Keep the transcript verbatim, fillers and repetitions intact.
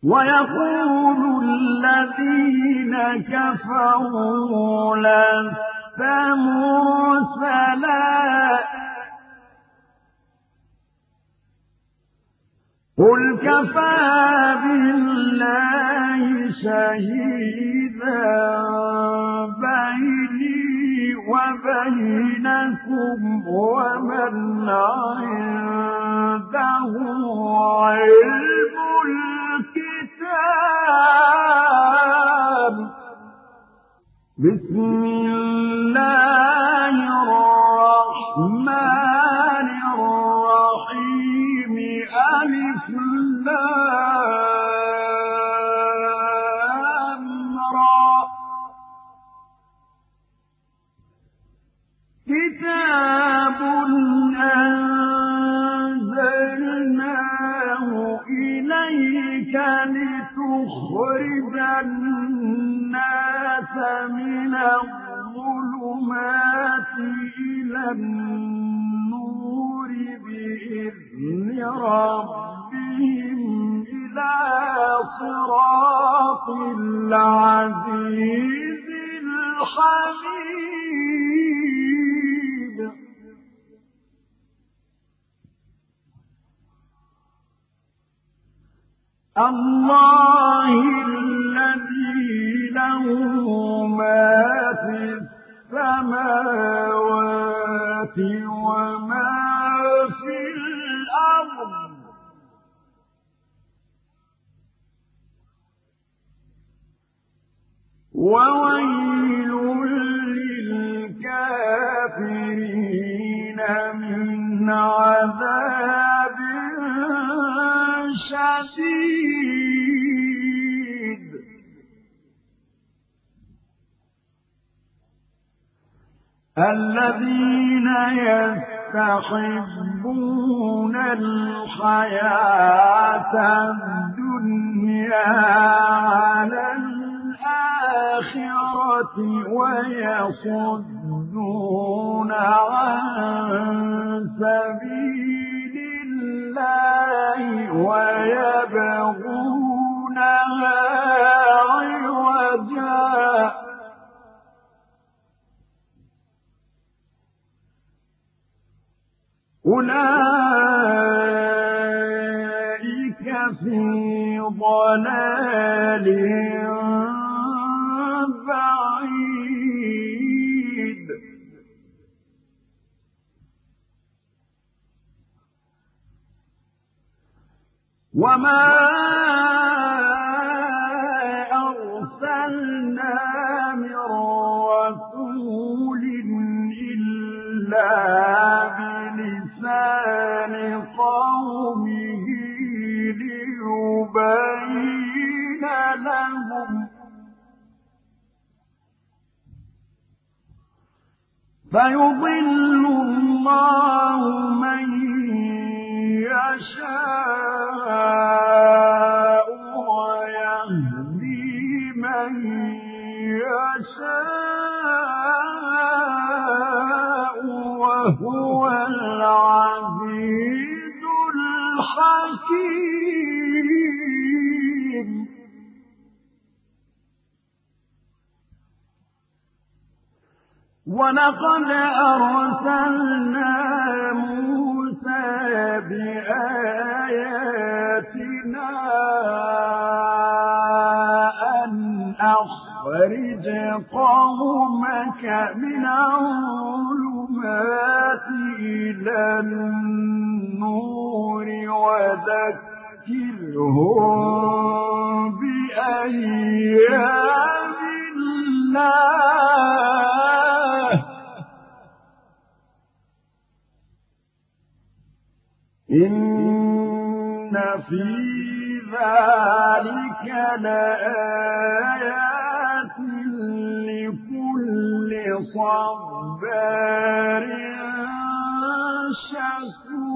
ويقول الذين كفروا لست مرسلا قل كفى بالله شهيدا بيني وبينكم ومن عنده علم الكتاب بسم الله الرحمن الرحيم ألف لام را كتاب أنزلناه إليك لتخرج الناس من الظلمات إلى النور بإذن ربهم إلى صراط العزيز الحميد الله الذي له ما في السماوات وما في الأرض وويل للكافرين من عذاب شديد الذين يستحبون الحياة الدنيا على الآخرة ويصدون عن سبيل الله ويبغونها عوجا أولئك في ضلال بعيد وما أرسلنا من رسول إلا بلسان قومه ليبين لهم فيضل الله من يشاء ويهدي من يشاء وهو العزيز الحكيم ولقد أرسلنا موسى بآياتنا أن أخرج قومك من الظلمات إلى النور وذكرهم بأيام الله إن في ذلك لآيات لكل صبار شكور